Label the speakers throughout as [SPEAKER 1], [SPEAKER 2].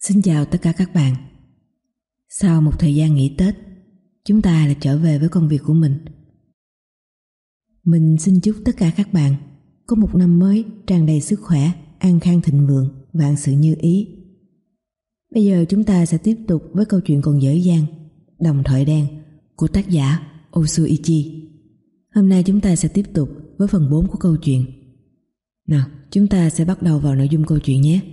[SPEAKER 1] Xin chào tất cả các bạn. Sau một thời gian nghỉ Tết, chúng ta lại trở về với công việc của mình. Mình xin chúc tất cả các bạn có một năm mới tràn đầy sức khỏe, an khang thịnh vượng, vạn sự như ý. Bây giờ chúng ta sẽ tiếp tục với câu chuyện còn dở dang, Đồng Thoại Đen của tác giả Osuichi. Hôm nay chúng ta sẽ tiếp tục với phần 4 của câu chuyện. Nào, chúng ta sẽ bắt đầu vào nội dung câu chuyện nhé.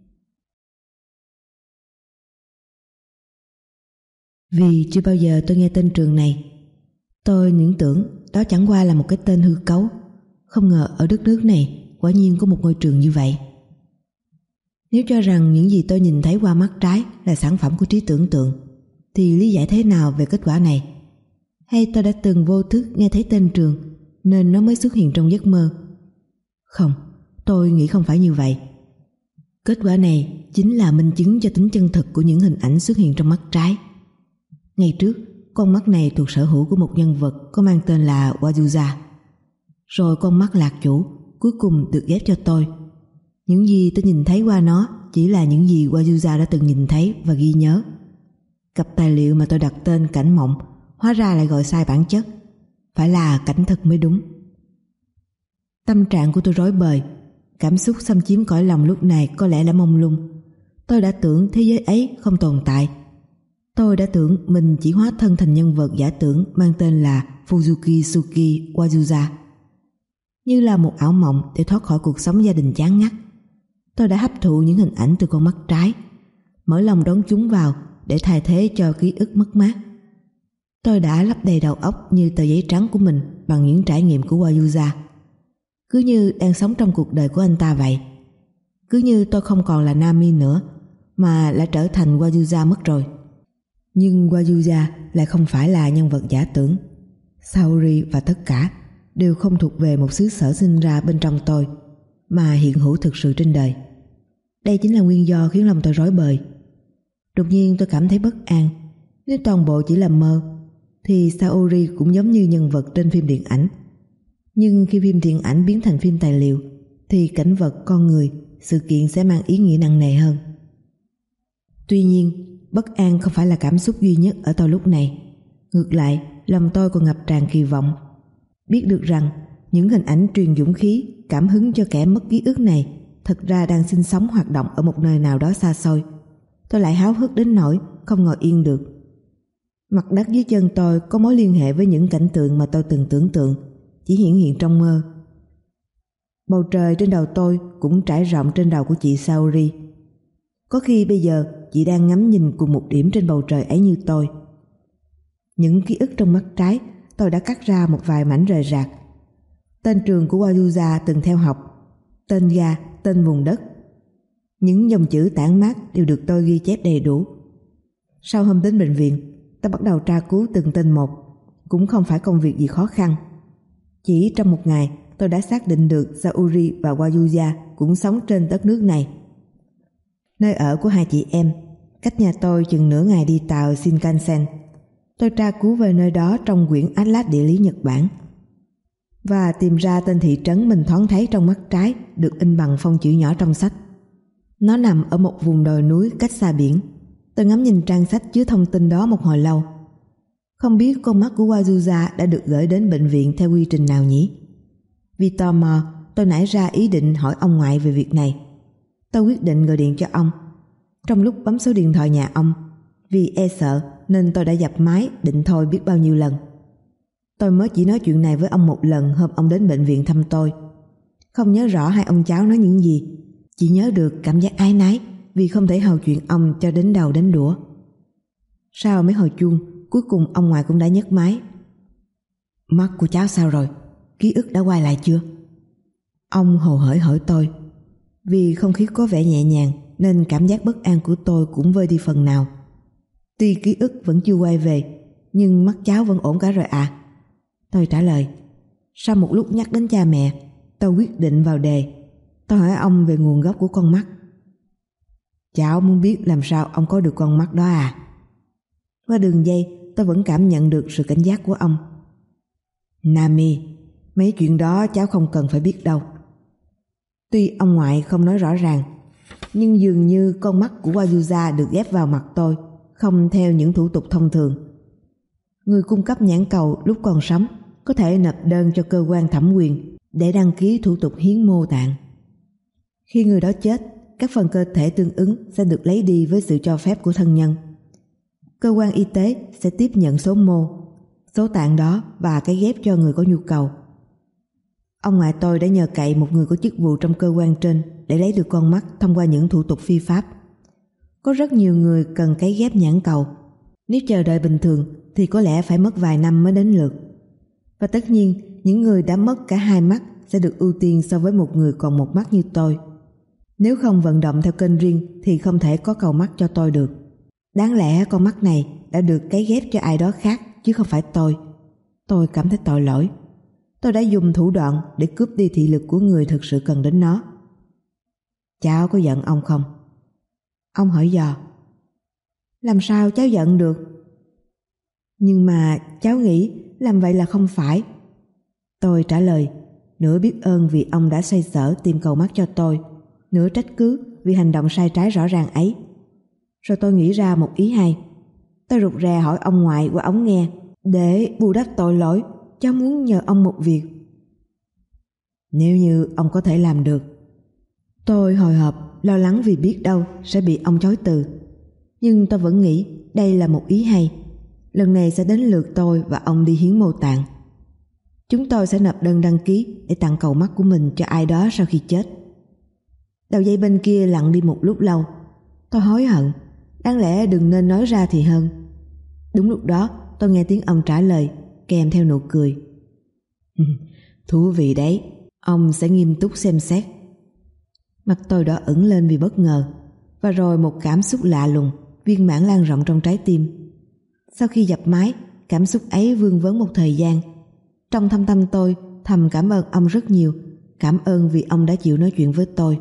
[SPEAKER 1] Vì chưa bao giờ tôi nghe tên trường này, tôi những tưởng đó chẳng qua là một cái tên hư cấu. Không ngờ ở đất nước này quả nhiên có một ngôi trường như vậy. Nếu cho rằng những gì tôi nhìn thấy qua mắt trái là sản phẩm của trí tưởng tượng, thì lý giải thế nào về kết quả này? Hay tôi đã từng vô thức nghe thấy tên trường nên nó mới xuất hiện trong giấc mơ? Không, tôi nghĩ không phải như vậy. Kết quả này chính là minh chứng cho tính chân thực của những hình ảnh xuất hiện trong mắt trái. Ngày trước, con mắt này thuộc sở hữu của một nhân vật có mang tên là Wazuza. Rồi con mắt lạc chủ cuối cùng được ghép cho tôi. Những gì tôi nhìn thấy qua nó chỉ là những gì Wazuza đã từng nhìn thấy và ghi nhớ. Cặp tài liệu mà tôi đặt tên cảnh mộng hóa ra lại gọi sai bản chất. Phải là cảnh thực mới đúng. Tâm trạng của tôi rối bời. Cảm xúc xâm chiếm cõi lòng lúc này có lẽ là mông lung. Tôi đã tưởng thế giới ấy không tồn tại. Tôi đã tưởng mình chỉ hóa thân thành nhân vật giả tưởng mang tên là Fuzuki Suki Wazuza. Như là một ảo mộng để thoát khỏi cuộc sống gia đình chán ngắt. Tôi đã hấp thụ những hình ảnh từ con mắt trái, mở lòng đón chúng vào để thay thế cho ký ức mất mát. Tôi đã lấp đầy đầu óc như tờ giấy trắng của mình bằng những trải nghiệm của Wazuza. Cứ như đang sống trong cuộc đời của anh ta vậy. Cứ như tôi không còn là Nami nữa, mà đã trở thành Wazuza mất rồi. Nhưng Wazuza lại không phải là nhân vật giả tưởng. Saori và tất cả đều không thuộc về một xứ sở sinh ra bên trong tôi, mà hiện hữu thực sự trên đời. Đây chính là nguyên do khiến lòng tôi rối bời. Đột nhiên tôi cảm thấy bất an. Nếu toàn bộ chỉ là mơ, thì Saori cũng giống như nhân vật trên phim điện ảnh. Nhưng khi phim điện ảnh biến thành phim tài liệu, thì cảnh vật, con người, sự kiện sẽ mang ý nghĩa nặng nề hơn. Tuy nhiên, bất an không phải là cảm xúc duy nhất ở tôi lúc này. Ngược lại, lòng tôi còn ngập tràn kỳ vọng. Biết được rằng những hình ảnh truyền dũng khí, cảm hứng cho kẻ mất ký ức này thật ra đang sinh sống hoạt động ở một nơi nào đó xa xôi. Tôi lại háo hức đến nỗi không ngồi yên được. Mặt đất dưới chân tôi có mối liên hệ với những cảnh tượng mà tôi từng tưởng tượng, chỉ hiển hiện trong mơ. Bầu trời trên đầu tôi cũng trải rộng trên đầu của chị Saori. Có khi bây giờ chị đang ngắm nhìn cùng một điểm trên bầu trời ấy như tôi. Những ký ức trong mắt trái tôi đã cắt ra một vài mảnh rời rạc. Tên trường của Wazuza từng theo học, tên ga, tên vùng đất. Những dòng chữ tản mát đều được tôi ghi chép đầy đủ. Sau hôm đến bệnh viện, tôi bắt đầu tra cứu từng tên một. Cũng không phải công việc gì khó khăn. Chỉ trong một ngày tôi đã xác định được Saori và Wazuza cũng sống trên đất nước này. Nơi ở của hai chị em cách nhà tôi chừng nửa ngày đi tàu Shinkansen. Tôi tra cứu về nơi đó trong quyển Atlas địa lý Nhật Bản và tìm ra tên thị trấn mình thoáng thấy trong mắt trái được in bằng phông chữ nhỏ trong sách. Nó nằm ở một vùng đồi núi cách xa biển. Tôi ngắm nhìn trang sách chứa thông tin đó một hồi lâu. Không biết con mắt của Wazuza đã được gửi đến bệnh viện theo quy trình nào nhỉ? Vì tò mò, tôi nảy ra ý định hỏi ông ngoại về việc này. Tôi quyết định gọi điện cho ông. Trong lúc bấm số điện thoại nhà ông, vì e sợ nên tôi đã dập máy định thôi biết bao nhiêu lần. Tôi mới chỉ nói chuyện này với ông một lần hôm ông đến bệnh viện thăm tôi. Không nhớ rõ hai ông cháu nói những gì, chỉ nhớ được cảm giác áy náy vì không thể hầu chuyện ông cho đến đầu đến đũa. Sau mấy hồi chuông, cuối cùng ông ngoại cũng đã nhấc máy. Mắt của cháu sao rồi? Ký ức đã quay lại chưa? Ông hồ hởi hỏi tôi. Vì không khí có vẻ nhẹ nhàng nên cảm giác bất an của tôi cũng vơi đi phần nào. Tuy ký ức vẫn chưa quay về, nhưng mắt cháu vẫn ổn cả rồi à? Tôi trả lời. Sau một lúc nhắc đến cha mẹ, tôi quyết định vào đề. Tôi hỏi ông về nguồn gốc của con mắt. Cháu muốn biết làm sao ông có được con mắt đó à? Qua đường dây tôi vẫn cảm nhận được sự cảnh giác của ông. Nami, mấy chuyện đó cháu không cần phải biết đâu. Tuy ông ngoại không nói rõ ràng, nhưng dường như con mắt của Wazuza được ghép vào mặt tôi, không theo những thủ tục thông thường. Người cung cấp nhãn cầu lúc còn sống có thể nộp đơn cho cơ quan thẩm quyền để đăng ký thủ tục hiến mô tạng. Khi người đó chết, các phần cơ thể tương ứng sẽ được lấy đi với sự cho phép của thân nhân. Cơ quan y tế sẽ tiếp nhận số mô, số tạng đó và cái ghép cho người có nhu cầu. Ông ngoại tôi đã nhờ cậy một người có chức vụ trong cơ quan trên để lấy được con mắt thông qua những thủ tục phi pháp. Có rất nhiều người cần cấy ghép nhãn cầu. Nếu chờ đợi bình thường thì có lẽ phải mất vài năm mới đến lượt. Và tất nhiên, những người đã mất cả hai mắt sẽ được ưu tiên so với một người còn một mắt như tôi. Nếu không vận động theo kênh riêng thì không thể có cầu mắt cho tôi được. Đáng lẽ con mắt này đã được cấy ghép cho ai đó khác chứ không phải tôi. Tôi cảm thấy tội lỗi. Tôi đã dùng thủ đoạn để cướp đi thị lực của người thực sự cần đến nó. Cháu có giận ông không? Ông hỏi dò. Làm sao cháu giận được? Nhưng mà cháu nghĩ làm vậy là không phải. Tôi trả lời, nửa biết ơn vì ông đã xoay sở tìm cầu mắt cho tôi, nửa trách cứ vì hành động sai trái rõ ràng ấy. Rồi tôi nghĩ ra một ý hay. Tôi rụt rè hỏi ông ngoại qua ống nghe, để bù đắp tội lỗi, cháu muốn nhờ ông một việc. Nếu như ông có thể làm được. Tôi hồi hộp, lo lắng vì biết đâu sẽ bị ông chối từ. Nhưng tôi vẫn nghĩ đây là một ý hay. Lần này sẽ đến lượt tôi và ông đi hiến mô tạng. Chúng tôi sẽ nộp đơn đăng ký để tặng cầu mắt của mình cho ai đó sau khi chết. Đầu dây bên kia lặng đi một lúc lâu. Tôi hối hận, đáng lẽ đừng nên nói ra thì hơn. Đúng lúc đó tôi nghe tiếng ông trả lời kèm theo nụ cười. Thú vị đấy, ông sẽ nghiêm túc xem xét. Mặt tôi đỏ ửng lên vì bất ngờ, và rồi một cảm xúc lạ lùng viên mãn lan rộng trong trái tim. Sau khi dập máy, cảm xúc ấy vương vấn một thời gian. Trong thâm tâm tôi thầm cảm ơn ông rất nhiều, cảm ơn vì ông đã chịu nói chuyện với tôi.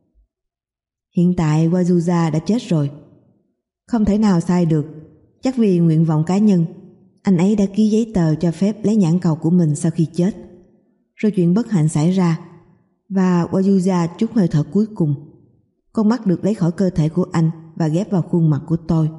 [SPEAKER 1] Hiện tại Wazuza đã chết rồi. Không thể nào sai được, chắc vì nguyện vọng cá nhân. Anh ấy đã ký giấy tờ cho phép lấy nhãn cầu của mình sau khi chết. Rồi chuyện bất hạnh xảy ra, và Wazuza trút hơi thở cuối cùng. Con mắt được lấy khỏi cơ thể của anh và ghép vào khuôn mặt của tôi.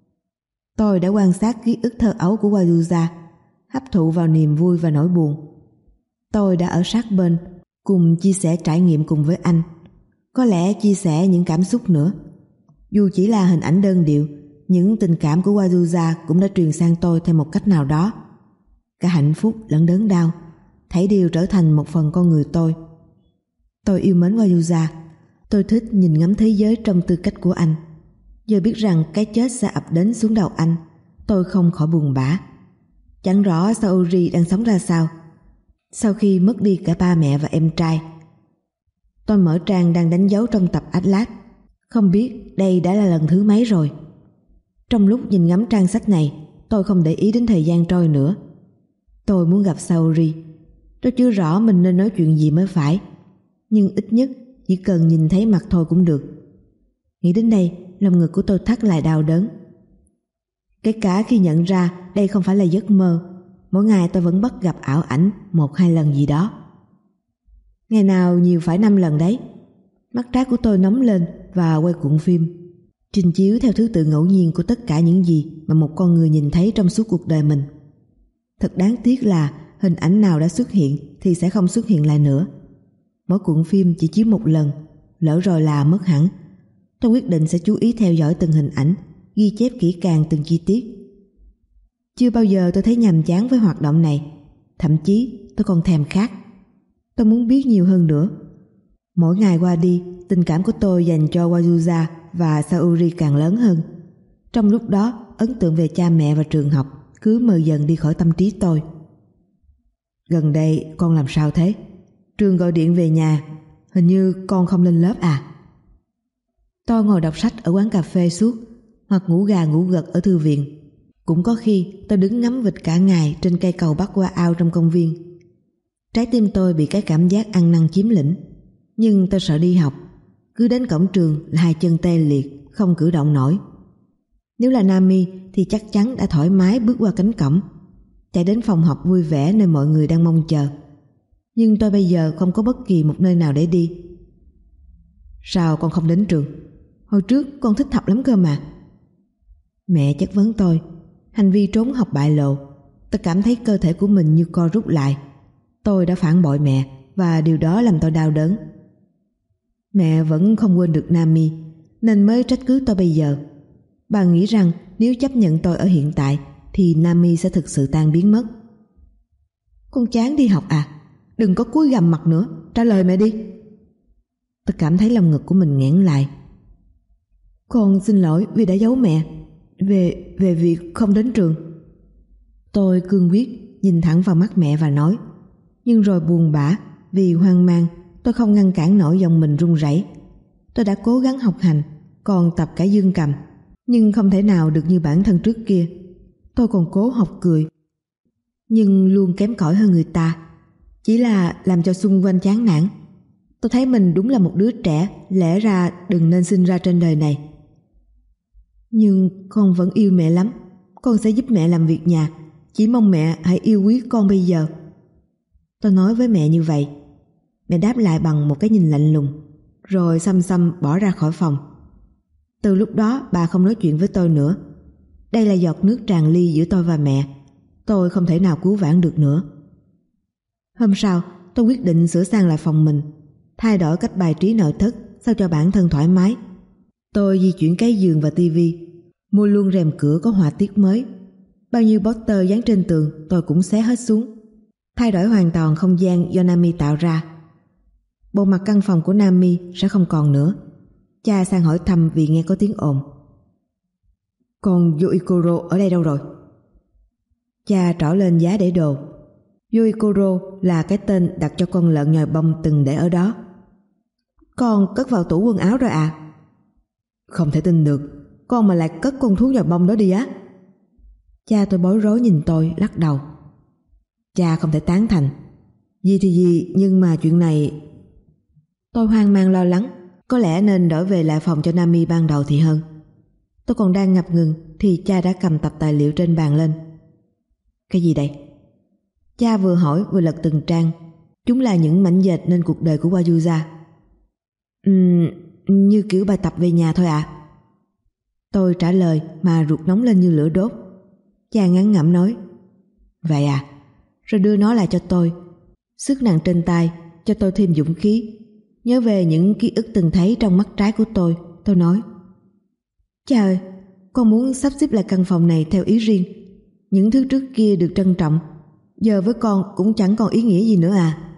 [SPEAKER 1] Tôi đã quan sát ký ức thơ ấu của Wazuza, hấp thụ vào niềm vui và nỗi buồn. Tôi đã ở sát bên, cùng chia sẻ trải nghiệm cùng với anh. Có lẽ chia sẻ những cảm xúc nữa. Dù chỉ là hình ảnh đơn điệu, những tình cảm của Wazuza cũng đã truyền sang tôi theo một cách nào đó. Cả hạnh phúc lẫn đớn đau, thảy đều trở thành một phần con người tôi. Tôi yêu mến Wazuza. Tôi thích nhìn ngắm thế giới trong tư cách của anh. Giờ biết rằng cái chết sẽ ập đến xuống đầu anh, tôi không khỏi buồn bã. Chẳng rõ Saori đang sống ra sao sau khi mất đi cả ba mẹ và em trai. Tôi mở trang đang đánh dấu trong tập Atlas. Không biết đây đã là lần thứ mấy rồi. Trong lúc nhìn ngắm trang sách này, tôi không để ý đến thời gian trôi nữa. Tôi muốn gặp Saori. Tôi chưa rõ mình nên nói chuyện gì mới phải, nhưng ít nhất chỉ cần nhìn thấy mặt thôi cũng được. Nghĩ đến đây, lòng ngực của tôi thắt lại đau đớn. Kể cả khi nhận ra đây không phải là giấc mơ, mỗi ngày tôi vẫn bắt gặp ảo ảnh 1-2 lần gì đó. Ngày nào nhiều phải 5 lần đấy. Mắt trái của tôi nóng lên và quay cuộn phim, trình chiếu theo thứ tự ngẫu nhiên của tất cả những gì mà một con người nhìn thấy trong suốt cuộc đời mình. Thật đáng tiếc là hình ảnh nào đã xuất hiện thì sẽ không xuất hiện lại nữa. Mỗi cuộn phim chỉ chiếu một lần, lỡ rồi là mất hẳn. Tôi quyết định sẽ chú ý theo dõi từng hình ảnh, ghi chép kỹ càng từng chi tiết. Chưa bao giờ tôi thấy nhàm chán với hoạt động này. Thậm chí tôi còn thèm khát. Tôi muốn biết nhiều hơn nữa. Mỗi ngày qua đi, tình cảm của tôi dành cho Wazuza và Saori càng lớn hơn. Trong lúc đó, ấn tượng về cha mẹ và trường học cứ mờ dần đi khỏi tâm trí tôi. Gần đây con làm sao thế? Trường gọi điện về nhà, hình như con không lên lớp à? Tôi ngồi đọc sách ở quán cà phê suốt, hoặc ngủ gà ngủ gật ở thư viện. Cũng có khi tôi đứng ngắm vịt cả ngày trên cây cầu bắc qua ao trong công viên. Trái tim tôi bị cái cảm giác ăn năn chiếm lĩnh. Nhưng tôi sợ đi học. Cứ đến cổng trường là hai chân tê liệt, không cử động nổi. Nếu là Nami thì chắc chắn đã thoải mái bước qua cánh cổng, chạy đến phòng học vui vẻ nơi mọi người đang mong chờ. Nhưng tôi bây giờ không có bất kỳ một nơi nào để đi. Sao con không đến trường? Hồi trước con thích học lắm cơ mà. Mẹ chất vấn tôi. Hành vi trốn học bại lộ. Tôi cảm thấy cơ thể của mình như co rút lại. Tôi đã phản bội mẹ và điều đó làm tôi đau đớn. Mẹ vẫn không quên được Nami nên mới trách cứ tôi bây giờ. Bà nghĩ rằng nếu chấp nhận tôi ở hiện tại thì Nami sẽ thực sự tan biến mất. Con chán đi học à? Đừng có cúi gằm mặt nữa, trả lời mẹ đi. Tôi cảm thấy lồng ngực của mình nghẽn lại. Con xin lỗi vì đã giấu mẹ về việc không đến trường. Tôi cương quyết nhìn thẳng vào mắt mẹ và nói, nhưng rồi buồn bã vì hoang mang. Tôi không ngăn cản nổi giọng mình run rẩy. Tôi đã cố gắng học hành, còn tập cả dương cầm, nhưng không thể nào được như bản thân trước kia. Tôi còn cố học cười, nhưng luôn kém cỏi hơn người ta, chỉ là làm cho xung quanh chán nản. Tôi thấy mình đúng là một đứa trẻ lẽ ra đừng nên sinh ra trên đời này. Nhưng con vẫn yêu mẹ lắm. Con sẽ giúp mẹ làm việc nhà, chỉ mong mẹ hãy yêu quý con bây giờ. Tôi nói với mẹ như vậy. Mẹ đáp lại bằng một cái nhìn lạnh lùng, rồi xăm xăm bỏ ra khỏi phòng. Từ lúc đó bà không nói chuyện với tôi nữa. Đây là giọt nước tràn ly giữa tôi và mẹ. Tôi không thể nào cứu vãn được nữa. Hôm sau tôi quyết định sửa sang lại phòng mình, thay đổi cách bài trí nội thất sao cho bản thân thoải mái. Tôi di chuyển cái giường và tivi, mua luôn rèm cửa có họa tiết mới. Bao nhiêu poster dán trên tường tôi cũng xé hết xuống, thay đổi hoàn toàn không gian do Nami tạo ra. Bộ mặt căn phòng của Nami sẽ không còn nữa. Cha sang hỏi thăm vì nghe có tiếng ồn. Còn Yoikoro ở đây đâu rồi? Cha trỏ lên giá để đồ. Yoikoro là cái tên đặt cho con lợn nhồi bông từng để ở đó. Con cất vào tủ quần áo rồi à? Không thể tin được, con mà lại cất con thú nhồi bông đó đi á. Cha tôi bối rối nhìn tôi, lắc đầu. Cha không thể tán thành. Gì thì gì, nhưng mà chuyện này... Tôi hoang mang lo lắng, có lẽ nên đổi về lại phòng cho Nami ban đầu thì hơn. Tôi còn đang ngập ngừng thì cha đã cầm tập tài liệu trên bàn lên. Cái gì đây? Cha vừa hỏi vừa lật từng trang. Chúng là những mảnh dệt nên cuộc đời của Wajuza. Như kiểu bài tập về nhà thôi ạ. Tôi trả lời mà ruột nóng lên như lửa đốt. Cha ngán ngẩm nói, vậy à? Rồi đưa nó lại cho tôi. Sức nặng trên tay cho tôi thêm dũng khí. Nhớ về những ký ức từng thấy trong mắt trái của tôi nói, cha ơi, con muốn sắp xếp lại căn phòng này theo ý riêng. Những thứ trước kia được trân trọng, giờ với con cũng chẳng còn ý nghĩa gì nữa à?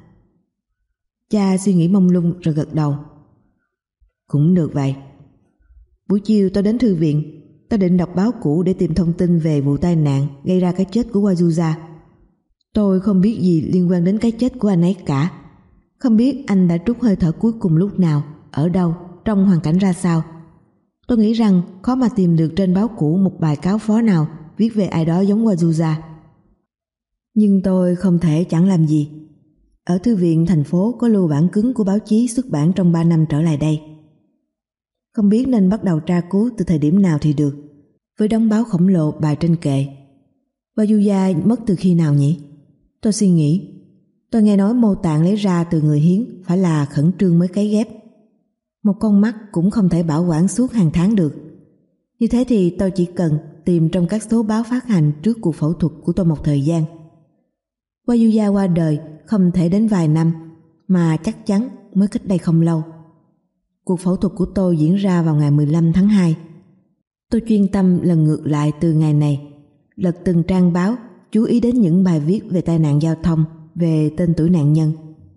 [SPEAKER 1] Cha suy nghĩ mông lung rồi gật đầu. Cũng được vậy. Buổi chiều tôi đến thư viện. Tôi định đọc báo cũ để tìm thông tin về vụ tai nạn gây ra cái chết của Wajuza. Tôi không biết gì liên quan đến cái chết của anh ấy cả. Không biết anh đã trút hơi thở cuối cùng lúc nào, ở đâu, trong hoàn cảnh ra sao. Tôi nghĩ rằng khó mà tìm được trên báo cũ một bài cáo phó nào viết về ai đó giống Wajuza. Nhưng tôi không thể chẳng làm gì. Ở thư viện thành phố có lưu bản cứng của báo chí xuất bản trong 3 năm trở lại đây. Không biết nên bắt đầu tra cứu từ thời điểm nào thì được, với đống báo khổng lồ bài trên kệ. Wajuza mất từ khi nào nhỉ? Tôi suy nghĩ. Tôi nghe nói mô tạng lấy ra từ người hiến phải là khẩn trương mới cấy ghép. Một con mắt cũng không thể bảo quản suốt hàng tháng được. Như thế thì tôi chỉ cần tìm trong các số báo phát hành trước cuộc phẫu thuật của tôi một thời gian. Wajuza qua đời không thể đến vài năm, mà chắc chắn mới cách đây không lâu. Cuộc phẫu thuật của tôi diễn ra vào ngày 15 tháng 2. Tôi chuyên tâm lần ngược lại từ ngày này, lật từng trang báo, chú ý đến những bài viết về tai nạn giao thông, về tên tuổi nạn nhân.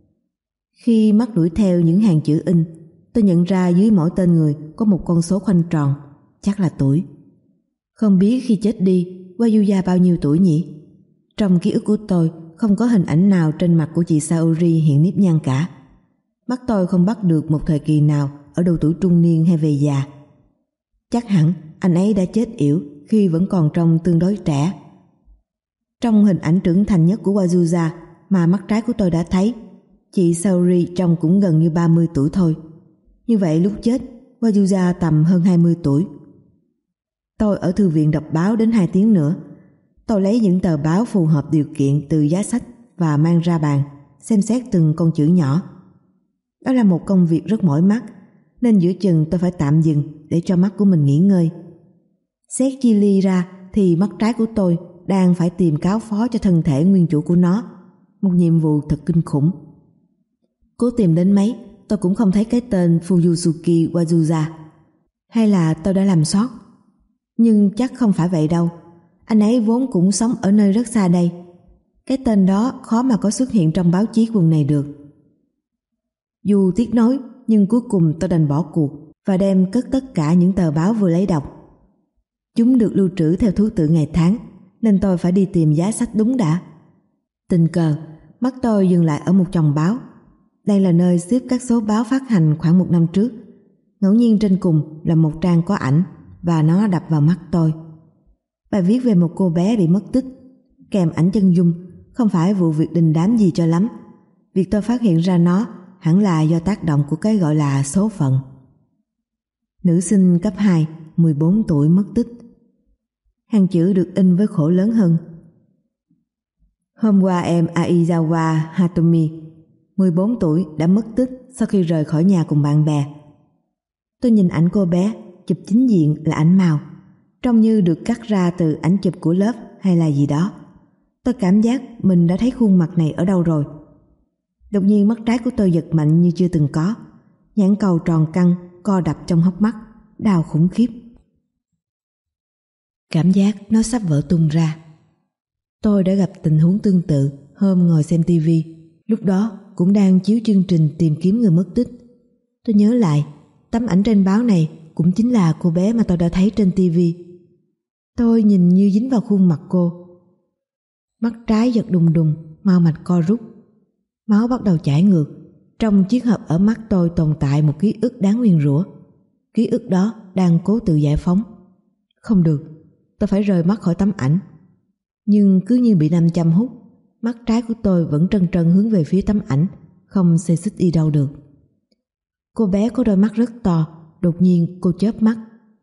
[SPEAKER 1] Khi mắt đuổi theo những hàng chữ in, tôi nhận ra dưới mỗi tên người có một con số khoanh tròn, chắc là tuổi. Không biết khi chết đi, Wajuza bao nhiêu tuổi nhỉ? Trong ký ức của tôi không có hình ảnh nào trên mặt của chị Saori hiện nếp nhăn cả. Mắt tôi không bắt được một thời kỳ nào ở độ tuổi trung niên hay về già. Chắc hẳn anh ấy đã chết yểu khi vẫn còn trông tương đối trẻ. Trong hình ảnh trưởng thành nhất của Wajuza mà mắt trái của tôi đã thấy, chị Saori trông cũng gần như 30 tuổi thôi. Như vậy lúc chết, Wajuza tầm hơn 20 tuổi. Tôi ở thư viện đọc báo đến 2 tiếng nữa. Tôi lấy những tờ báo phù hợp điều kiện từ giá sách và mang ra bàn, xem xét từng con chữ nhỏ. Đó là một công việc rất mỏi mắt, nên giữa chừng tôi phải tạm dừng để cho mắt của mình nghỉ ngơi. Xét chi ly ra thì mắt trái của tôi đang phải tìm cáo phó cho thân thể nguyên chủ của nó, một nhiệm vụ thật kinh khủng. Cố tìm đến mấy, tôi cũng không thấy cái tên Fuyusuke Wazuza. Hay là tôi đã làm sót? Nhưng chắc không phải vậy đâu. Anh ấy vốn cũng sống ở nơi rất xa đây. Cái tên đó khó mà có xuất hiện trong báo chí quần này được. Dù tiếc nối, nhưng cuối cùng tôi đành bỏ cuộc và đem cất tất cả những tờ báo vừa lấy đọc. Chúng được lưu trữ theo thứ tự ngày tháng, nên tôi phải đi tìm giá sách đúng đã. Tình cờ, mắt tôi dừng lại ở một chồng báo. Đây là nơi xếp các số báo phát hành khoảng 1 năm trước. Ngẫu nhiên trên cùng là một trang có ảnh và nó đập vào mắt tôi. Bài viết về một cô bé bị mất tích, kèm ảnh chân dung, không phải vụ việc đình đám gì cho lắm. Việc tôi phát hiện ra nó hẳn là do tác động của cái gọi là số phận. Nữ sinh cấp 2, 14 tuổi mất tích. Hàng chữ được in với khổ lớn hơn. Hôm qua em Aizawa Hatomi, 14 tuổi, đã mất tích sau khi rời khỏi nhà cùng bạn bè. Tôi nhìn ảnh cô bé, chụp chính diện là ảnh màu, trông như được cắt ra từ ảnh chụp của lớp hay là gì đó. Tôi cảm giác mình đã thấy khuôn mặt này ở đâu rồi. Đột nhiên mắt trái của tôi giật mạnh như chưa từng có. Nhãn cầu tròn căng, co đập trong hốc mắt, đau khủng khiếp. Cảm giác nó sắp vỡ tung ra. Tôi đã gặp tình huống tương tự hôm ngồi xem tivi. Lúc đó cũng đang chiếu chương trình tìm kiếm người mất tích. Tôi nhớ lại, tấm ảnh trên báo này cũng chính là cô bé mà tôi đã thấy trên tivi. Tôi nhìn như dính vào khuôn mặt cô. Mắt trái giật đùng đùng, mao mạch co rút. Máu bắt đầu chảy ngược. Trong chiếc hộp ở mắt tôi tồn tại một ký ức đáng nguyền rủa. Ký ức đó đang cố tự giải phóng. Không được, tôi phải rời mắt khỏi tấm ảnh. Nhưng cứ như bị nam châm hút, mắt trái của tôi vẫn trân trân hướng về phía tấm ảnh, không xê xích đi đâu được. Cô bé có đôi mắt rất to. Đột nhiên cô chớp mắt.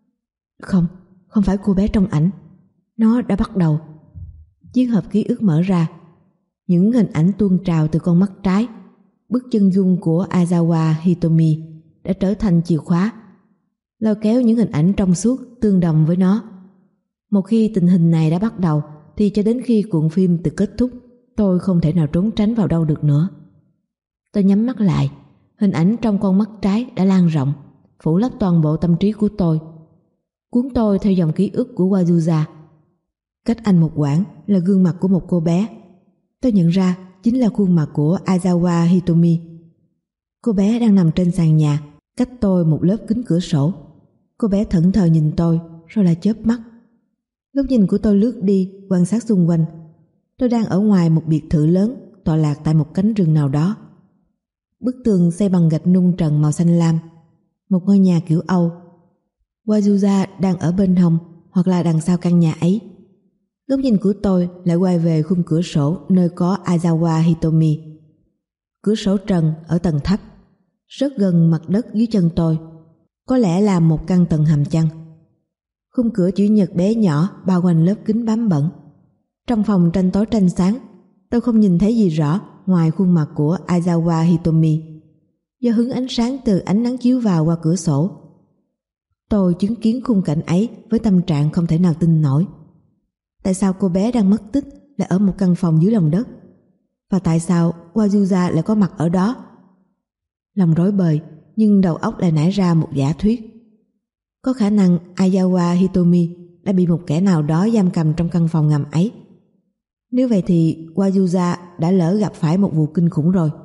[SPEAKER 1] Không phải cô bé trong ảnh. Nó đã bắt đầu. Chiếc hộp ký ức mở ra. Những hình ảnh tuôn trào từ con mắt trái. Bức chân dung của Aizawa Hitomi đã trở thành chìa khóa, lôi kéo những hình ảnh trong suốt tương đồng với nó. Một khi tình hình này đã bắt đầu thì cho đến khi cuộn phim tự kết thúc, tôi không thể nào trốn tránh vào đâu được nữa. Tôi nhắm mắt lại. Hình ảnh trong con mắt trái đã lan rộng, phủ lấp toàn bộ tâm trí của tôi, cuốn tôi theo dòng ký ức của Wazuza. Cách anh một quãng là gương mặt của một cô bé. Tôi nhận ra chính là khuôn mặt của Aizawa Hitomi. Cô bé đang nằm trên sàn nhà, cách tôi một lớp kính cửa sổ. Cô bé thẫn thờ nhìn tôi rồi lại chớp mắt. Góc nhìn của tôi lướt đi, quan sát xung quanh. Tôi đang ở ngoài một biệt thự lớn tọa lạc tại một cánh rừng nào đó. Bức tường xây bằng gạch nung trần màu xanh lam, một ngôi nhà kiểu Âu. Wazuza đang ở bên hông hoặc là đằng sau căn nhà ấy. Góc nhìn của tôi lại quay về khung cửa sổ nơi có Aizawa Hitomi. Cửa sổ trần ở tầng thấp, rất gần mặt đất dưới chân tôi, có lẽ là một căn tầng hầm chăng. Khung cửa chữ nhật bé nhỏ bao quanh lớp kính bám bẩn. Trong phòng tranh tối tranh sáng, tôi không nhìn thấy gì rõ ngoài khuôn mặt của Aizawa Hitomi, do hứng ánh sáng từ ánh nắng chiếu vào qua cửa sổ. Tôi chứng kiến khung cảnh ấy với tâm trạng không thể nào tin nổi. Tại sao cô bé đang mất tích lại ở một căn phòng dưới lòng đất? Và tại sao Wazuza lại có mặt ở đó? Lòng rối bời, nhưng đầu óc lại nảy ra một giả thuyết. Có khả năng Aizawa Hitomi đã bị một kẻ nào đó giam cầm trong căn phòng ngầm ấy. Nếu vậy thì Wazuza đã lỡ gặp phải một vụ kinh khủng rồi.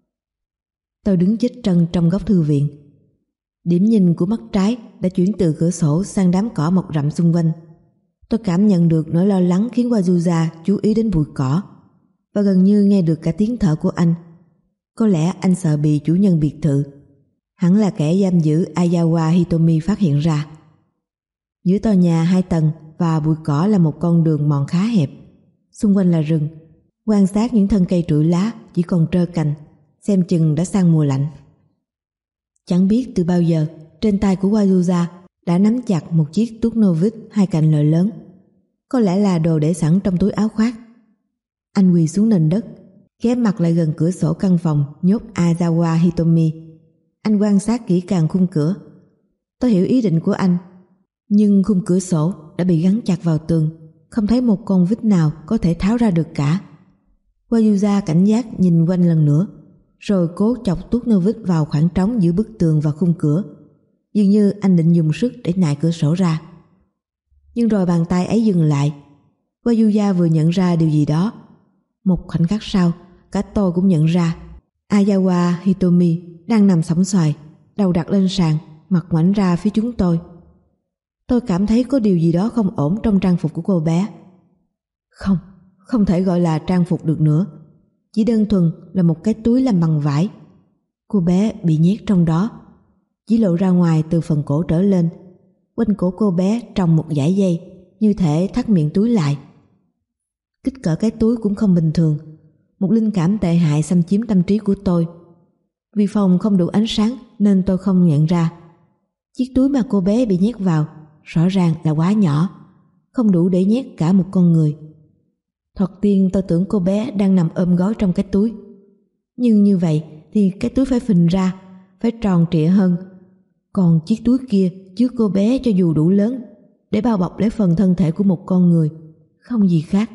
[SPEAKER 1] Tôi đứng chết trân trong góc thư viện. Điểm nhìn của mắt trái đã chuyển từ cửa sổ sang đám cỏ mọc rậm xung quanh. Tôi cảm nhận được nỗi lo lắng khiến Wazuza chú ý đến bụi cỏ, và gần như nghe được cả tiếng thở của anh. Có lẽ anh sợ bị chủ nhân biệt thự, hẳn là kẻ giam giữ Aizawa Hitomi, phát hiện ra. Giữa tòa nhà 2 tầng và bụi cỏ là một con đường mòn khá hẹp. Xung quanh là rừng. Quan sát những thân cây trụi lá chỉ còn trơ cành, xem chừng đã sang mùa lạnh. Chẳng biết từ bao giờ trên tay của Wazuza đã nắm chặt một chiếc tuốt Novik 2 cạnh loại lớn. Có lẽ là đồ để sẵn trong túi áo khoác. Anh quỳ xuống nền đất, ghé mặt lại gần cửa sổ căn phòng nhốt Aizawa Hitomi. Anh quan sát kỹ càng khung cửa. Tôi hiểu ý định của anh, nhưng khung cửa sổ đã bị gắn chặt vào tường, không thấy một con vít nào có thể tháo ra được cả. Wajuza cảnh giác nhìn quanh lần nữa, rồi cố chọc tuốt nơ vít vào khoảng trống giữa bức tường và khung cửa. Dường như anh định dùng sức để nại cửa sổ ra. Nhưng rồi bàn tay ấy dừng lại. Wajuza vừa nhận ra điều gì đó. Một khoảnh khắc sau, cả tôi cũng nhận ra Ayawa Hitomi đang nằm sóng xoài, đầu đặt lên sàn, mặt ngoảnh ra phía chúng tôi. Tôi cảm thấy có điều gì đó không ổn trong trang phục của cô bé. Không thể gọi là trang phục được nữa. Chỉ đơn thuần là một cái túi làm bằng vải. Cô bé bị nhét trong đó, chỉ lộ ra ngoài từ phần cổ trở lên. Quanh cổ cô bé trồng một dải dây, như thể thắt miệng túi lại. Kích cỡ cái túi cũng không bình thường. Một linh cảm tệ hại xâm chiếm tâm trí của tôi. Vì phòng không đủ ánh sáng nên tôi không nhận ra. Chiếc túi mà cô bé bị nhét vào rõ ràng là quá nhỏ, không đủ để nhét cả một con người. Thoạt tiên tôi tưởng cô bé đang nằm ôm gối trong cái túi. Nhưng như vậy thì cái túi phải phình ra, phải tròn trịa hơn. Còn chiếc túi kia chứa cô bé cho dù đủ lớn để bao bọc lấy phần thân thể của một con người, không gì khác.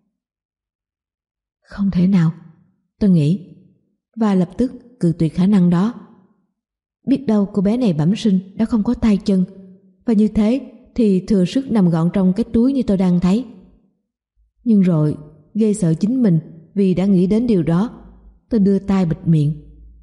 [SPEAKER 1] Không thể nào, tôi nghĩ, và lập tức cự tuyệt khả năng đó. Biết đâu cô bé này bẩm sinh đã không có tay chân, và như thế thì thừa sức nằm gọn trong cái túi như tôi đang thấy. Nhưng rồi ghê sợ chính mình vì đã nghĩ đến điều đó, tôi đưa tay bịt miệng.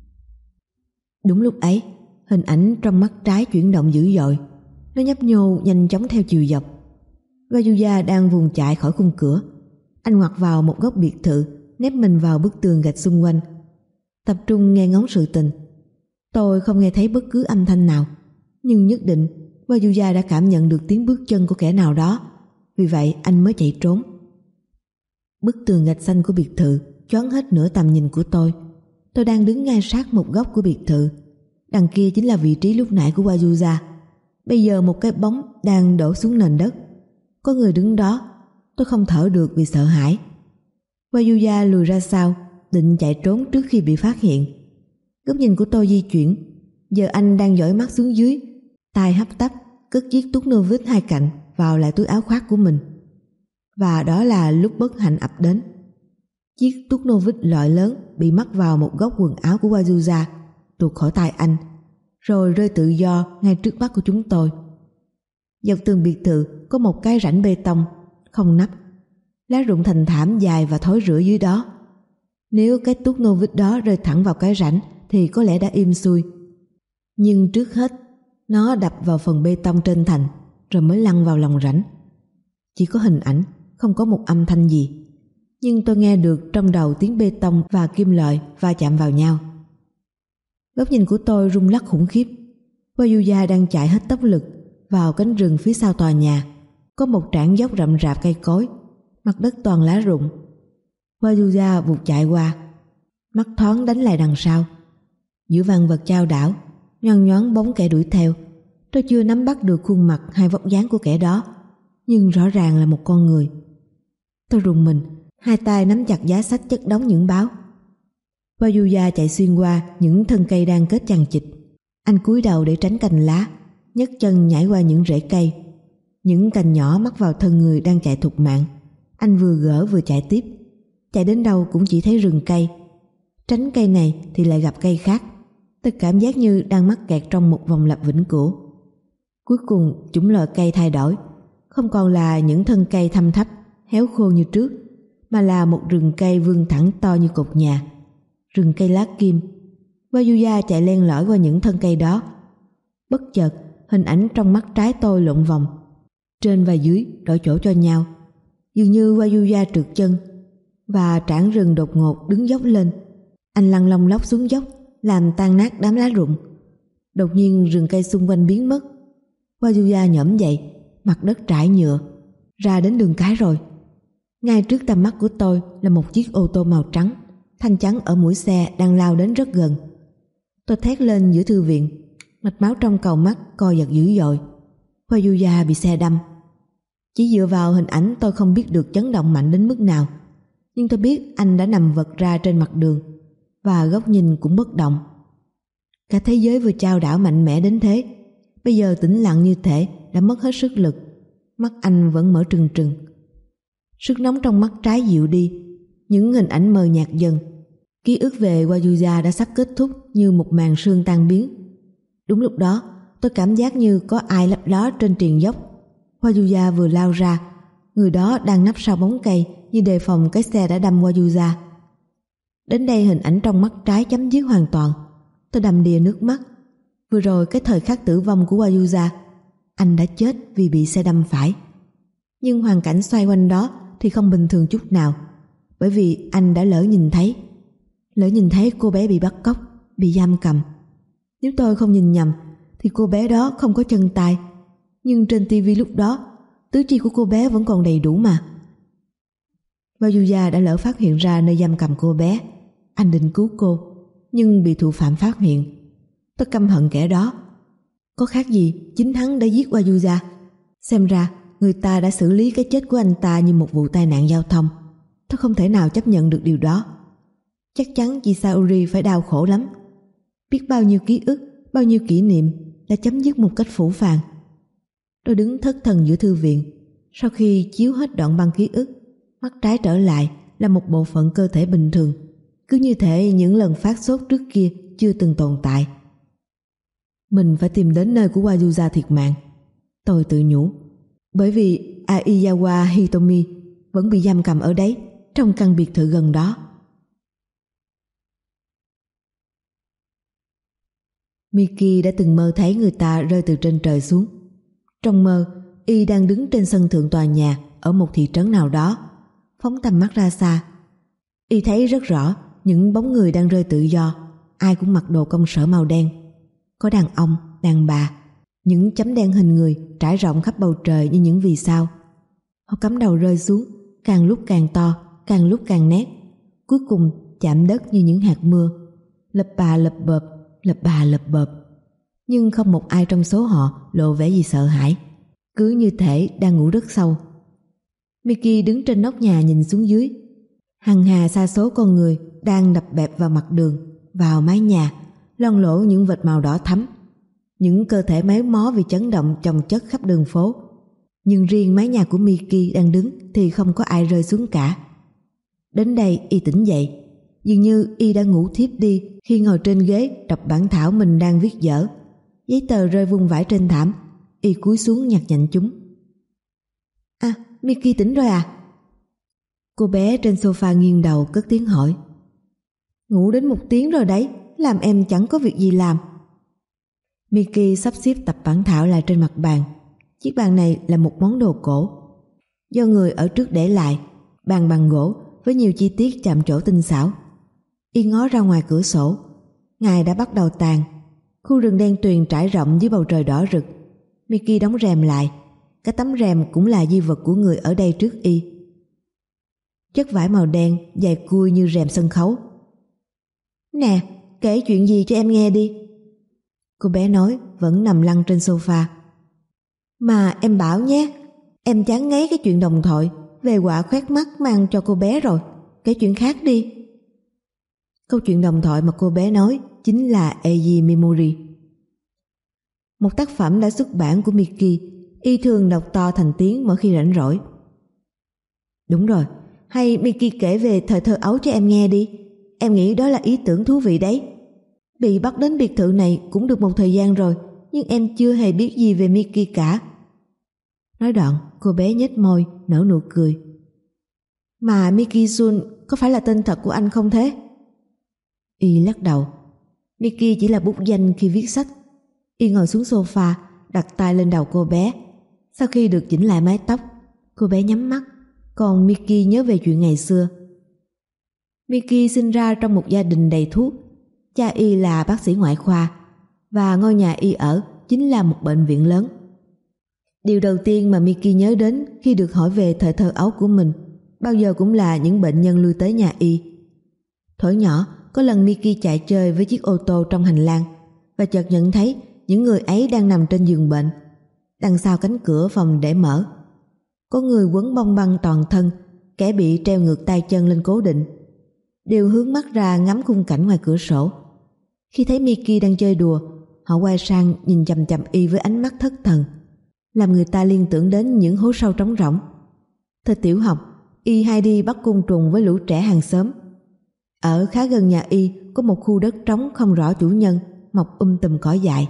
[SPEAKER 1] Đúng lúc ấy, hình ảnh trong mắt trái chuyển động dữ dội. Nó nhấp nhô nhanh chóng theo chiều dọc. Wajuza đang vùng chạy khỏi khung cửa. Anh ngoặt vào một góc biệt thự, nép mình vào bức tường gạch xung quanh, tập trung nghe ngóng sự tình. Tôi không nghe thấy bất cứ âm thanh nào, nhưng nhất định Wajuza đã cảm nhận được tiếng bước chân của kẻ nào đó. Vì vậy anh mới chạy trốn. Bức tường gạch xanh của biệt thự choán hết nửa tầm nhìn của tôi. Tôi đang đứng ngay sát một góc của biệt thự. Đằng kia chính là vị trí lúc nãy của Wajuza. Bây giờ một cái bóng đang đổ xuống nền đất. Có người đứng đó. Tôi không thở được vì sợ hãi. Wajuza lùi ra sau, định chạy trốn trước khi bị phát hiện. Góc nhìn của tôi di chuyển. Giờ anh đang dõi mắt xuống dưới, tay hấp tấp cất chiếc tút nơ vít hai cạnh vào lại túi áo khoác của mình. Và đó là lúc bất hạnh ập đến. Chiếc tút nơ vít loại lớn bị mắc vào một góc quần áo của Wajuza, tuột khỏi tay anh, rồi rơi tự do ngay trước mắt của chúng tôi. Dọc tường biệt thự có một cái rãnh bê tông không nắp, lá rụng thành thảm dài và thối rữa dưới đó. Nếu cái tút nơ vít đó rơi thẳng vào cái rãnh thì có lẽ đã im xuôi. Nhưng trước hết nó đập vào phần bê tông trên thành, rồi mới lăn vào lòng rãnh. Chỉ có hình ảnh, không có một âm thanh gì. Nhưng tôi nghe được trong đầu tiếng bê tông và kim loại va chạm vào nhau. Góc nhìn của tôi rung lắc khủng khiếp. Wajuza đang chạy hết tốc lực vào cánh rừng phía sau tòa nhà. Có một trảng dốc rậm rạp cây cối, mặt đất toàn lá rụng. Wajuza vụt chạy qua, mắt thoáng đánh lại đằng sau. Giữa vạn vật chao đảo, nhoăn nhoáng bóng kẻ đuổi theo. Tôi chưa nắm bắt được khuôn mặt hay vóc dáng của kẻ đó, nhưng rõ ràng là một con người. Tôi rùng mình, hai tay nắm chặt giá sách chất đống những báo. Wajuza chạy xuyên qua những thân cây đang kết chằng chịt. Anh cúi đầu để tránh cành lá, nhấc chân nhảy qua những rễ cây. Những cành nhỏ mắc vào thân người đang chạy thục mạng. Anh vừa gỡ vừa chạy tiếp. Chạy đến đâu cũng chỉ thấy rừng cây. Tránh cây này thì lại gặp cây khác. Tôi cảm giác như đang mắc kẹt trong một vòng lặp vĩnh cửu. Cuối cùng chủng loại cây thay đổi, không còn là những thân cây thâm thấp héo khô như trước, mà là một rừng cây vươn thẳng to như cột nhà. Rừng cây lá kim. Wajuza chạy len lỏi qua những thân cây đó. Bất chợt hình ảnh trong mắt trái tôi lộn vòng, trên và dưới đổi chỗ cho nhau. Dường như Wajuza trượt chân và trảng rừng đột ngột đứng dốc lên. Anh lăn lông lóc xuống dốc, làm tan nát đám lá rụng. Đột nhiên rừng cây xung quanh biến mất. Wajuza nhổm dậy, mặt đất trải nhựa. Ra đến đường cái rồi. Ngay trước tầm mắt của tôi là một chiếc ô tô màu trắng, thanh chắn ở mũi xe đang lao đến rất gần. Tôi thét lên giữa thư viện, mạch máu trong cầu mắt co giật dữ dội. Wajuza bị xe đâm. Chỉ dựa vào hình ảnh tôi không biết được chấn động mạnh đến mức nào, nhưng tôi biết anh đã nằm vật ra trên mặt đường, và góc nhìn cũng bất động. Cả thế giới vừa chao đảo mạnh mẽ đến thế, bây giờ tĩnh lặng như thể đã mất hết sức lực. Mắt anh vẫn mở trừng trừng. Sức nóng trong mắt trái dịu đi, những hình ảnh mờ nhạt dần. Ký ức về Wajuza đã sắp kết thúc như một màn sương tan biến. Đúng lúc đó, tôi cảm giác như có ai lấp ló trên triền dốc. Wajuza vừa lao ra, người đó đang nấp sau bóng cây như đề phòng cái xe đã đâm Wajuza. Đến đây hình ảnh trong mắt trái chấm dứt hoàn toàn. Tôi đầm đìa nước mắt. Vừa rồi cái thời khắc tử vong của Wajuza, anh đã chết vì bị xe đâm phải. Nhưng hoàn cảnh xoay quanh đó thì không bình thường chút nào, bởi vì anh đã lỡ nhìn thấy cô bé bị bắt cóc, bị giam cầm. Nếu tôi không nhìn nhầm thì cô bé đó không có chân tay, nhưng trên tivi lúc đó tứ chi của cô bé vẫn còn đầy đủ mà. Wajuza đã lỡ phát hiện ra nơi giam cầm cô bé. Anh định cứu cô, nhưng bị thủ phạm phát hiện. Tôi căm hận kẻ đó. Có khác gì chính hắn đã giết Wajuza. Xem ra người ta đã xử lý cái chết của anh ta như một vụ tai nạn giao thông. Tôi không thể nào chấp nhận được điều đó. Chắc chắn chị Saori phải đau khổ lắm. Biết bao nhiêu ký ức, bao nhiêu kỷ niệm đã chấm dứt một cách phũ phàng. Tôi đứng thất thần giữa thư viện. Sau khi chiếu hết đoạn băng ký ức, mắt trái trở lại là một bộ phận cơ thể bình thường, cứ như thể những lần phát sốt trước kia chưa từng tồn tại. Mình phải tìm đến nơi của Wajuza thiệt mạng, tôi tự nhủ, bởi vì Aizawa Hitomi vẫn bị giam cầm ở đấy, trong căn biệt thự gần đó. Miki đã từng mơ thấy người ta rơi từ trên trời xuống. Trong mơ, y đang đứng trên sân thượng tòa nhà ở một thị trấn nào đó, phóng tầm mắt ra xa. Y thấy rất rõ những bóng người đang rơi tự do, ai cũng mặc đồ công sở màu đen. Có đàn ông, đàn bà, những chấm đen hình người trải rộng khắp bầu trời như những vì sao. Họ cắm đầu rơi xuống, càng lúc càng to, càng lúc càng nét, cuối cùng chạm đất như những hạt mưa, lập bà lập bợp, lập bà lập bợp. Nhưng không một ai trong số họ lộ vẻ gì sợ hãi, cứ như thể đang ngủ rất sâu. Miki đứng trên nóc nhà nhìn xuống dưới. Hằng hà sa số con người đang đập bẹp vào mặt đường, vào mái nhà, loang lổ những vệt màu đỏ thắm. Những cơ thể méo mó vì chấn động chồng chất khắp đường phố. Nhưng riêng mái nhà của Miki đang đứng thì không có ai rơi xuống cả. Đến đây y tỉnh dậy. Dường như y đã ngủ thiếp đi khi ngồi trên ghế đọc bản thảo mình đang viết dở. Giấy tờ rơi vung vãi trên thảm. Y cúi xuống nhặt nhạnh chúng. À, Miki tỉnh rồi à? Cô bé trên sofa nghiêng đầu cất tiếng hỏi. Ngủ đến 1 tiếng rồi đấy, làm em chẳng có việc gì làm. Miki sắp xếp tập bản thảo lại trên mặt bàn. Chiếc bàn này là một món đồ cổ, do người ở trước để lại, bàn bằng gỗ với nhiều chi tiết chạm trổ tinh xảo. Y ngó ra ngoài cửa sổ. Ngày đã bắt đầu tàn. Khu rừng đen tuyền trải rộng dưới bầu trời đỏ rực. Miki đóng rèm lại. Cái tấm rèm cũng là di vật của người ở đây trước y. Chất vải màu đen dài cui như rèm sân khấu. Nè, kể chuyện gì cho em nghe đi. Cô bé nói, vẫn nằm lăn trên sofa. Mà em bảo nhé, em chán ngấy cái chuyện đồng thoại về quả khoét mắt mang cho cô bé rồi. Kể chuyện khác đi. Câu chuyện đồng thoại mà cô bé nói chính là Eiji Memory, một tác phẩm đã xuất bản của Miki. Y thường đọc to thành tiếng mỗi khi rảnh rỗi. Đúng rồi, hay Miki kể về thời thơ ấu cho em nghe đi. Em nghĩ đó là ý tưởng thú vị đấy. Bị bắt đến biệt thự này cũng được một thời gian rồi, nhưng em chưa hề biết gì về Miki cả. Nói đoạn, cô bé nhếch môi, nở nụ cười. Mà Miki Sun có phải là tên thật của anh không thế? Y lắc đầu. Miki chỉ là bút danh khi viết sách. Y ngồi xuống sofa, đặt tay lên đầu cô bé. Sau khi được chỉnh lại mái tóc, cô bé nhắm mắt. Còn Miki nhớ về chuyện ngày xưa. Miki sinh ra trong một gia đình đầy thuốc. Cha y là bác sĩ ngoại khoa, và ngôi nhà y ở chính là một bệnh viện lớn. Điều đầu tiên mà Miki nhớ đến khi được hỏi về thời thơ ấu của mình bao giờ cũng là những bệnh nhân lui tới nhà y. Thuở nhỏ, có lần Miki chạy chơi với chiếc ô tô trong hành lang và chợt nhận thấy những người ấy đang nằm trên giường bệnh. Đằng sau cánh cửa phòng để mở, có người quấn bông băng toàn thân, kẻ bị treo ngược tay chân lên cố định, đều hướng mắt ra ngắm khung cảnh ngoài cửa sổ. Khi thấy Mickey đang chơi đùa, họ quay sang nhìn chằm chằm y với ánh mắt thất thần, làm người ta liên tưởng đến những hố sâu trống rỗng. Thời tiểu học, y hay đi bắt côn trùng với lũ trẻ hàng xóm. Ở khá gần nhà y có một khu đất trống không rõ chủ nhân, mọc tùm cỏ dại.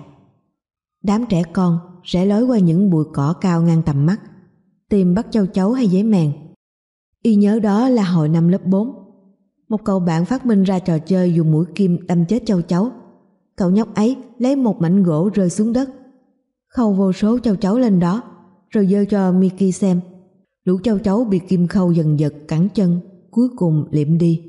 [SPEAKER 1] Đám trẻ con rẽ lối qua những bụi cỏ cao ngang tầm mắt, tìm bắt châu chấu hay dế mèn. Y nhớ đó là hồi năm lớp 4. Một cậu bạn phát minh ra trò chơi dùng mũi kim đâm chết châu chấu. Cậu nhóc ấy lấy một mảnh gỗ rơi xuống đất, khâu vô số châu chấu lên đó, rồi giơ cho Mickey xem. Lũ châu chấu bị kim khâu dần dật cẳng chân, cuối cùng liệm đi.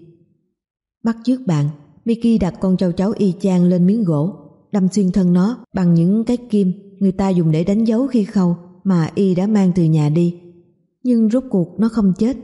[SPEAKER 1] Bắt chước bạn, Mickey đặt con châu chấu y chang lên miếng gỗ, đâm xuyên thân nó bằng những cái kim người ta dùng để đánh dấu khi khâu mà y đã mang từ nhà đi. Nhưng rốt cuộc nó không chết.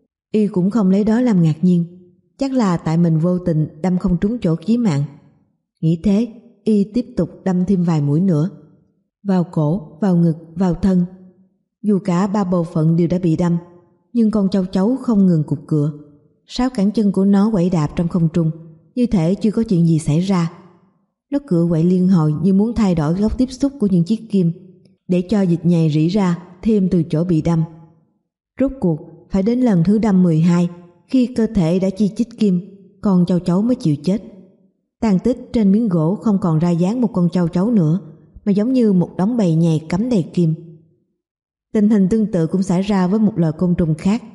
[SPEAKER 1] Y cũng không lấy đó làm ngạc nhiên, chắc là tại mình vô tình đâm không trúng chỗ chí mạng. Nghĩ thế, y tiếp tục đâm thêm vài mũi nữa, vào cổ, vào ngực, vào thân. Dù cả 3 bộ phận đều đã bị đâm, nhưng con châu chấu không ngừng cục cựa. 6 cẳng chân của nó quẩy đạp trong không trung, như thể chưa có chuyện gì xảy ra. Nó cựa quậy liên hồi như muốn thay đổi góc tiếp xúc của những chiếc kim, để cho dịch nhầy rỉ ra thêm từ chỗ bị đâm. Rốt cuộc phải đến lần thứ đâm 12, khi cơ thể đã chi chít kim, con châu chấu mới chịu chết. Tàn tích trên miếng gỗ không còn ra dáng một con châu chấu nữa, mà giống như một đống bầy nhầy cắm đầy kim. Tình hình tương tự cũng xảy ra với một loài côn trùng khác.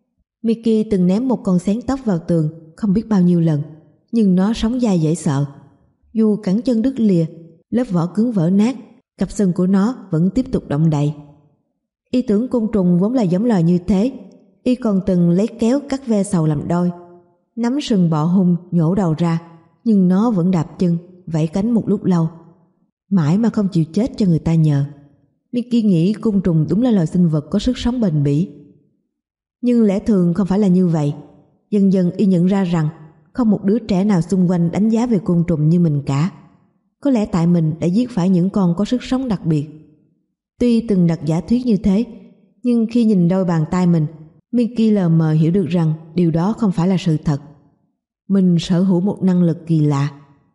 [SPEAKER 1] Mickey từng ném một con xén tóc vào tường không biết bao nhiêu lần, nhưng nó sống dai dễ sợ. Dù cẳng chân đứt lìa, lớp vỏ cứng vỡ nát, cặp sừng của nó vẫn tiếp tục động đậy. Y tưởng côn trùng vốn là giống loài như thế. Y còn từng lấy kéo cắt ve sầu làm đôi, nắm sừng bọ hung nhổ đầu ra, nhưng nó vẫn đạp chân, vẫy cánh một lúc lâu, mãi mà không chịu chết cho người ta nhờ. Mickey nghĩ côn trùng đúng là loài sinh vật có sức sống bền bỉ. Nhưng lẽ thường không phải là như vậy. Dần dần y nhận ra rằng không một đứa trẻ nào xung quanh đánh giá về côn trùng như mình cả. Có lẽ tại mình đã giết phải những con có sức sống đặc biệt. Tuy từng đặt giả thuyết như thế, nhưng khi nhìn đôi bàn tay mình, Mickey lờ mờ hiểu được rằng điều đó không phải là sự thật. Mình sở hữu một năng lực kỳ lạ.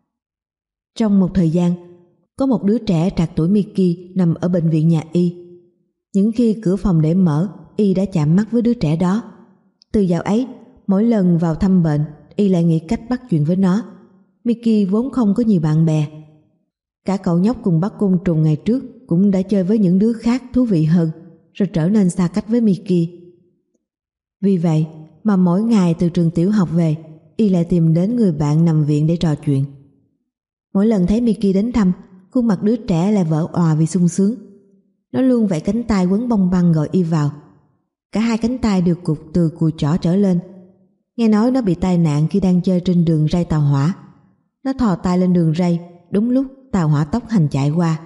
[SPEAKER 1] Trong một thời gian, có một đứa trẻ trạc tuổi Mickey nằm ở bệnh viện nhà y. Những khi cửa phòng để mở, y đã chạm mắt với đứa trẻ đó. Từ dạo ấy, mỗi lần vào thăm bệnh, y lại nghĩ cách bắt chuyện với nó. Mickey vốn không có nhiều bạn bè. Cả cậu nhóc cùng bắt côn trùng ngày trước cũng đã chơi với những đứa khác thú vị hơn, rồi trở nên xa cách với Mickey. Vì vậy mà mỗi ngày từ trường tiểu học về, y lại tìm đến người bạn nằm viện để trò chuyện. Mỗi lần thấy Mickey đến thăm, khuôn mặt đứa trẻ lại vỡ òa vì sung sướng. Nó luôn vẫy cánh tay quấn bông băng gọi y vào. Cả hai cánh tay đều cụt từ cùi chỏ trở lên. Nghe nói nó bị tai nạn khi đang chơi trên đường ray tàu hỏa. Nó thò tay lên đường ray đúng lúc tàu hỏa tốc hành chạy qua.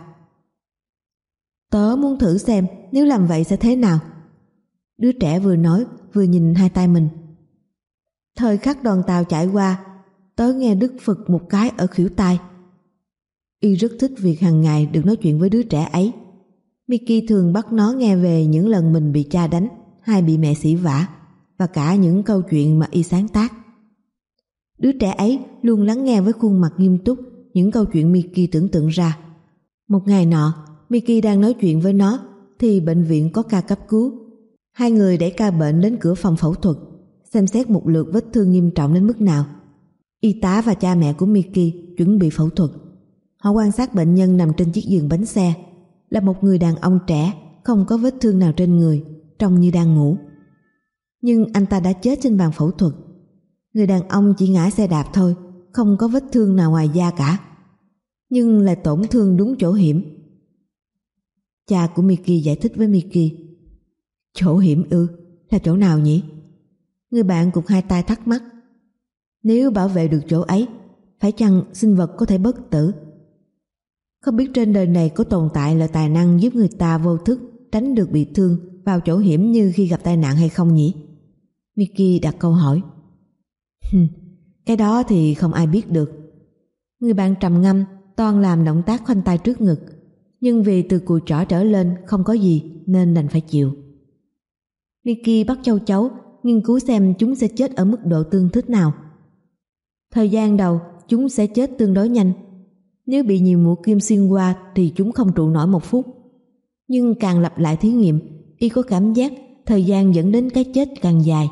[SPEAKER 1] Tớ muốn thử xem nếu làm vậy sẽ thế nào. Đứa trẻ vừa nói vừa nhìn hai tay mình. Thời khắc đoàn tàu chạy qua, tớ nghe đứt phực một cái ở khuỷu tay. Y rất thích việc hàng ngày được nói chuyện với đứa trẻ ấy. Mickey thường bắt nó nghe về những lần mình bị cha đánh hay bị mẹ sỉ vả, và cả những câu chuyện mà y sáng tác. Đứa trẻ ấy luôn lắng nghe với khuôn mặt nghiêm túc những câu chuyện Mickey tưởng tượng ra. Một ngày nọ, Mickey đang nói chuyện với nó thì bệnh viện có ca cấp cứu. Hai người đẩy ca bệnh đến cửa phòng phẫu thuật, xem xét một lượt vết thương nghiêm trọng đến mức nào. Y tá và cha mẹ của Mickey chuẩn bị phẫu thuật. Họ quan sát bệnh nhân nằm trên chiếc giường bánh xe, là một người đàn ông trẻ, không có vết thương nào trên người, trông như đang ngủ. Nhưng anh ta đã chết trên bàn phẫu thuật. Người đàn ông chỉ ngã xe đạp thôi, không có vết thương nào ngoài da cả, nhưng lại tổn thương đúng chỗ hiểm. Cha của Mickey giải thích với Mickey. Chỗ hiểm ư? Là chỗ nào nhỉ? Người bạn cụt hai tay thắc mắc. Nếu bảo vệ được chỗ ấy, phải chăng sinh vật có thể bất tử? Không biết trên đời này có tồn tại là tài năng giúp người ta vô thức tránh được bị thương vào chỗ hiểm như khi gặp tai nạn hay không nhỉ? Mickey đặt câu hỏi. Cái đó thì không ai biết được. Người bạn trầm ngâm, toan làm động tác khoanh tay trước ngực, nhưng vì từ cùi trỏ trở lên không có gì nên đành phải chịu. Mickey bắt châu chấu nghiên cứu xem chúng sẽ chết ở mức độ tương thích nào. Thời gian đầu chúng sẽ chết tương đối nhanh. Nếu bị nhiều mũi kim xuyên qua thì chúng không trụ nổi 1 phút. Nhưng càng lặp lại thí nghiệm, y có cảm giác thời gian dẫn đến cái chết càng dài.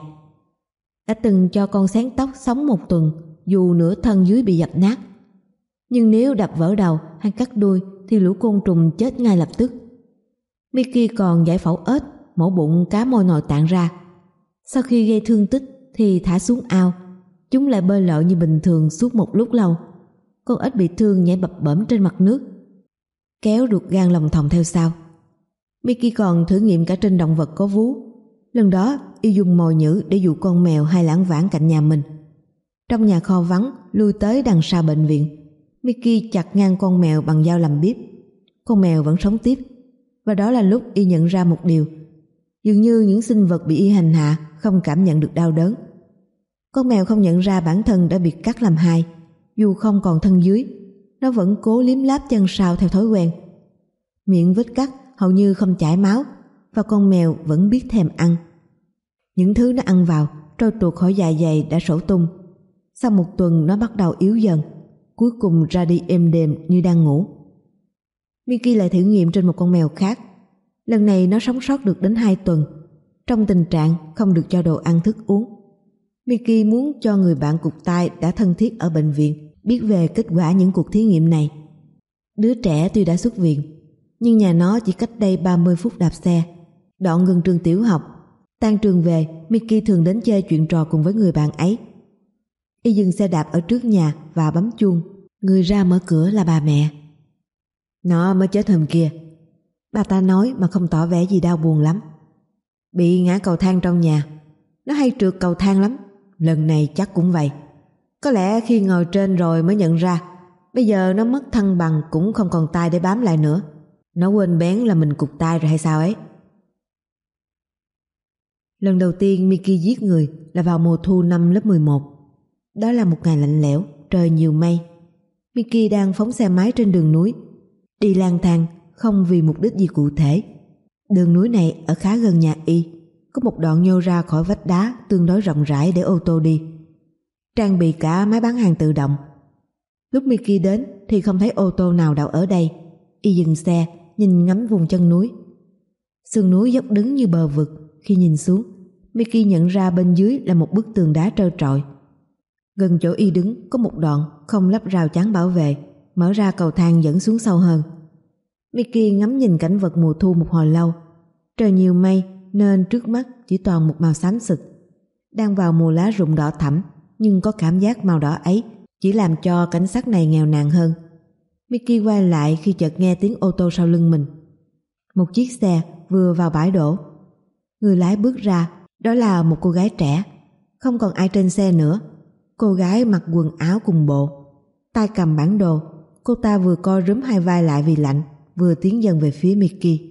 [SPEAKER 1] Đã từng cho con sáng tóc sống 1 tuần dù nửa thân dưới bị dập nát. Nhưng nếu đập vỡ đầu hay cắt đuôi thì lũ côn trùng chết ngay lập tức. Mickey còn giải phẫu ếch, mổ bụng cá môi nội tạng ra. Sau khi gây thương tích thì thả xuống ao. Chúng lại bơi lội như bình thường suốt một lúc lâu. Con ếch bị thương nhảy bập bễm trên mặt nước, kéo ruột gan lòng thòng theo sau. Mickey còn thử nghiệm cả trên động vật có vú. Lần đó y dùng mồi nhử để dụ con mèo hay lãng vãng cạnh nhà mình. Trong nhà kho vắng lui tới đằng sau bệnh viện, Mickey chặt ngang con mèo bằng dao làm bếp. Con mèo vẫn sống tiếp. Và đó là lúc y nhận ra một điều: dường như những sinh vật bị y hành hạ không cảm nhận được đau đớn. Con mèo không nhận ra bản thân đã bị cắt làm 2. Dù không còn thân dưới, nó vẫn cố liếm láp chân sau theo thói quen. Miệng vết cắt hầu như không chảy máu, và con mèo vẫn biết thèm ăn. Những thứ nó ăn vào trôi tuột khỏi dạ dày đã sổ tung. Sau 1 tuần nó bắt đầu yếu dần, cuối cùng ra đi êm đềm như đang ngủ. Mickey lại thử nghiệm trên một con mèo khác. Lần này nó sống sót được đến 2 tuần, trong tình trạng không được cho đồ ăn thức uống. Mickey muốn cho người bạn cụt tay đã thân thiết ở bệnh viện biết về kết quả những cuộc thí nghiệm này. Đứa trẻ tuy đã xuất viện, nhưng nhà nó chỉ cách đây 30 phút đạp xe, đoạn gần trường tiểu học. Tan trường về, Mickey thường đến chơi chuyện trò cùng với người bạn ấy. Y dừng xe đạp ở trước nhà và bấm chuông. Người ra mở cửa là bà mẹ. Nó mới chết hôm kia, bà ta nói mà không tỏ vẻ gì đau buồn lắm. Bị ngã cầu thang trong nhà. Nó hay trượt cầu thang lắm. Lần này chắc cũng vậy. Có lẽ khi ngồi trên rồi mới nhận ra bây giờ nó mất thăng bằng, cũng không còn tay để bám lại nữa. Nó quên bén là mình cụt tay rồi hay sao ấy. Lần đầu tiên Mickey giết người là vào mùa thu năm lớp 11. Đó là một ngày lạnh lẽo, trời nhiều mây. Mickey đang phóng xe máy trên đường núi, đi lang thang không vì mục đích gì cụ thể. Đường núi này ở khá gần nhà y, có một đoạn nhô ra khỏi vách đá tương đối rộng rãi để ô tô đi, trang bị cả máy bán hàng tự động. Lúc Mickey đến thì không thấy ô tô nào đậu ở đây. Y dừng xe, nhìn ngắm vùng chân núi. Sườn núi dốc đứng như bờ vực. Khi nhìn xuống, Mickey nhận ra bên dưới là một bức tường đá trơ trọi. Gần chỗ y đứng có một đoạn không lắp rào chắn bảo vệ, mở ra cầu thang dẫn xuống sâu hơn. Mickey ngắm nhìn cảnh vật mùa thu một hồi lâu. Trời nhiều mây nên trước mắt chỉ toàn một màu xám xịt. Đang vào mùa lá rụng đỏ thẫm, nhưng có cảm giác màu đỏ ấy chỉ làm cho cảnh sắc này nghèo nàn hơn. Mickey quay lại khi chợt nghe tiếng ô tô sau lưng mình. Một chiếc xe vừa vào bãi đổ. Người lái bước ra, đó là một cô gái trẻ. Không còn ai trên xe nữa. Cô gái mặc quần áo cùng bộ, tay cầm bản đồ. Cô ta vừa co rúm 2 vai lại vì lạnh, vừa tiến dần về phía Mickey.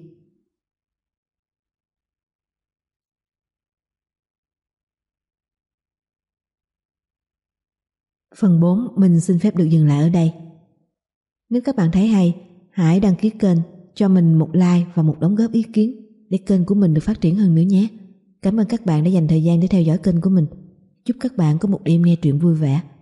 [SPEAKER 1] Phần 4 mình xin phép được dừng lại ở đây. Nếu các bạn thấy hay, hãy đăng ký kênh, cho mình một like và một đóng góp ý kiến để kênh của mình được phát triển hơn nữa nhé. Cảm ơn các bạn đã dành thời gian để theo dõi kênh của mình. Chúc các bạn có một đêm nghe truyện vui vẻ.